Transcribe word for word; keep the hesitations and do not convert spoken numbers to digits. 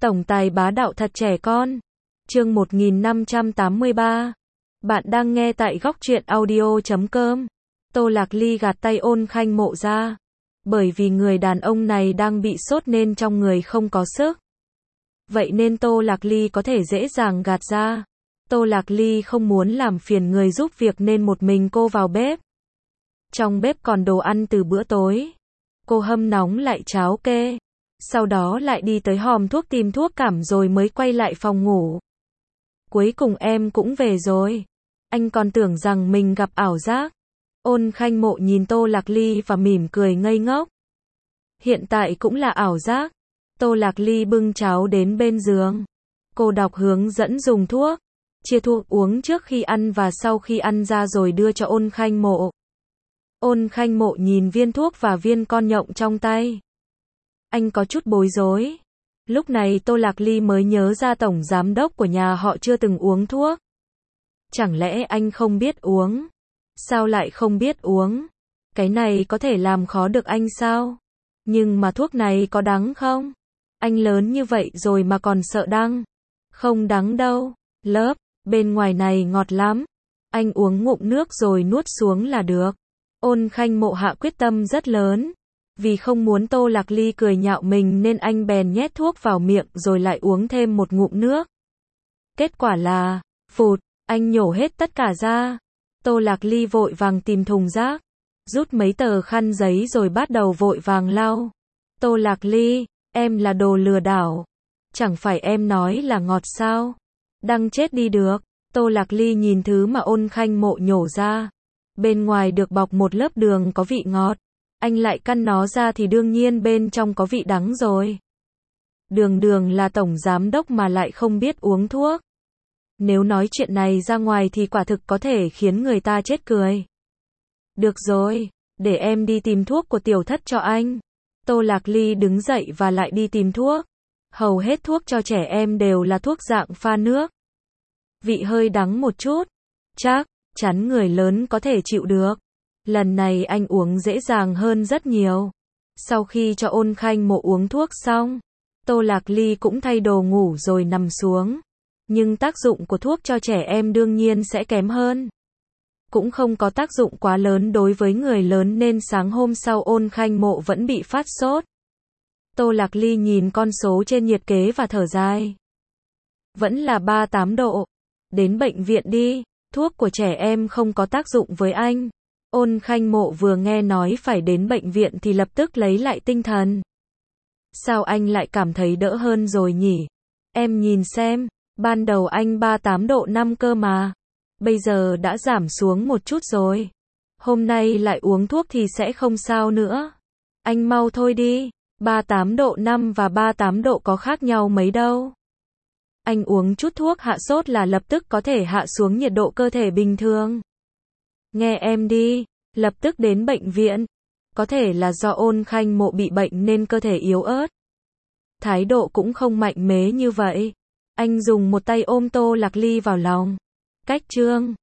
Tổng tài bá đạo thật trẻ con. Chương một nghìn năm trăm tám mươi ba. Bạn đang nghe tại góc truyện audio chấm com. Tô Lạc Ly gạt tay Ôn Khanh Mộ ra. Bởi vì người đàn ông này đang bị sốt nên trong người không có sức. Vậy nên Tô Lạc Ly có thể dễ dàng gạt ra. Tô Lạc Ly không muốn làm phiền người giúp việc nên một mình cô vào bếp. Trong bếp còn đồ ăn từ bữa tối. Cô hâm nóng lại cháo kê. Sau đó lại đi tới hòm thuốc tìm thuốc cảm rồi mới quay lại phòng ngủ. Cuối cùng em cũng về rồi. Anh còn tưởng rằng mình gặp ảo giác. Ôn Khanh Mộ nhìn Tô Lạc Ly và mỉm cười ngây ngốc. Hiện tại cũng là ảo giác. Tô Lạc Ly bưng cháo đến bên giường. Cô đọc hướng dẫn dùng thuốc. Chia thuốc uống trước khi ăn và sau khi ăn ra rồi đưa cho Ôn Khanh Mộ. Ôn Khanh Mộ nhìn viên thuốc và viên con nhộng trong tay. Anh có chút bối rối. Lúc này Tô Lạc Ly mới nhớ ra tổng giám đốc của nhà họ chưa từng uống thuốc. Chẳng lẽ anh không biết uống? Sao lại không biết uống? Cái này có thể làm khó được anh sao? Nhưng mà thuốc này có đắng không? Anh lớn như vậy rồi mà còn sợ đắng. Không đắng đâu. Lớp, bên ngoài này ngọt lắm. Anh uống ngụm nước rồi nuốt xuống là được. Ôn Khanh Mộ hạ quyết tâm rất lớn. Vì không muốn Tô Lạc Ly cười nhạo mình nên anh bèn nhét thuốc vào miệng rồi lại uống thêm một ngụm nước. Kết quả là, phụt, anh nhổ hết tất cả ra. Tô Lạc Ly vội vàng tìm thùng rác, rút mấy tờ khăn giấy rồi bắt đầu vội vàng lau. Tô Lạc Ly, em là đồ lừa đảo. Chẳng phải em nói là ngọt sao? Đăng chết đi được. Tô Lạc Ly nhìn thứ mà Ôn Khanh Mộ nhổ ra. Bên ngoài được bọc một lớp đường có vị ngọt. Anh lại căn nó ra thì đương nhiên bên trong có vị đắng rồi. Đường Đường là tổng giám đốc mà lại không biết uống thuốc. Nếu nói chuyện này ra ngoài thì quả thực có thể khiến người ta chết cười. Được rồi, để em đi tìm thuốc của tiểu thất cho anh. Tô Lạc Ly đứng dậy và lại đi tìm thuốc. Hầu hết thuốc cho trẻ em đều là thuốc dạng pha nước. Vị hơi đắng một chút. Chắc chắn người lớn có thể chịu được. Lần này anh uống dễ dàng hơn rất nhiều. Sau khi cho Ôn Khanh Mộ uống thuốc xong, Tô Lạc Ly cũng thay đồ ngủ rồi nằm xuống. Nhưng tác dụng của thuốc cho trẻ em đương nhiên sẽ kém hơn. Cũng không có tác dụng quá lớn đối với người lớn nên sáng hôm sau Ôn Khanh Mộ vẫn bị phát sốt. Tô Lạc Ly nhìn con số trên nhiệt kế và thở dài. Vẫn là ba mươi tám độ. Đến bệnh viện đi, thuốc của trẻ em không có tác dụng với anh. Ôn Khanh Mộ vừa nghe nói phải đến bệnh viện thì lập tức lấy lại tinh thần. Sao anh lại cảm thấy đỡ hơn rồi nhỉ? Em nhìn xem, ban đầu anh ba mươi tám độ năm cơ mà. Bây giờ đã giảm xuống một chút rồi. Hôm nay lại uống thuốc thì sẽ không sao nữa. Anh mau thôi đi, ba mươi tám độ năm và ba mươi tám độ có khác nhau mấy đâu. Anh uống chút thuốc hạ sốt là lập tức có thể hạ xuống nhiệt độ cơ thể bình thường. Nghe em đi, lập tức đến bệnh viện. Có thể là do Ôn Khanh Mộ bị bệnh nên cơ thể yếu ớt. Thái độ cũng không mạnh mẽ như vậy. Anh dùng một tay ôm Tô Lạc Ly vào lòng. Cách chương